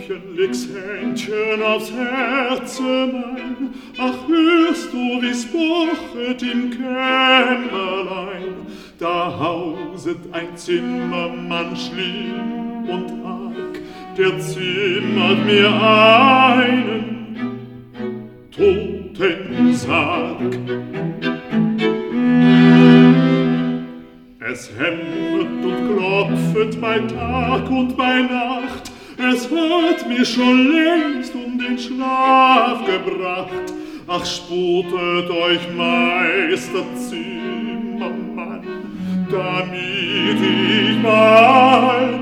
leg's Händchen aufs Herze mein, ach, hörst du, wie's pochet im Kämmerlein? Da hauset ein Zimmermann schlimm und arg, der zimmert mir einen Totensarg. Es hämmert und klopfet bei Tag und bei Nacht, es hat mich schon längst um den Schlaf gebracht. Ach, sputet euch, Meister Zimmermann, damit ich mal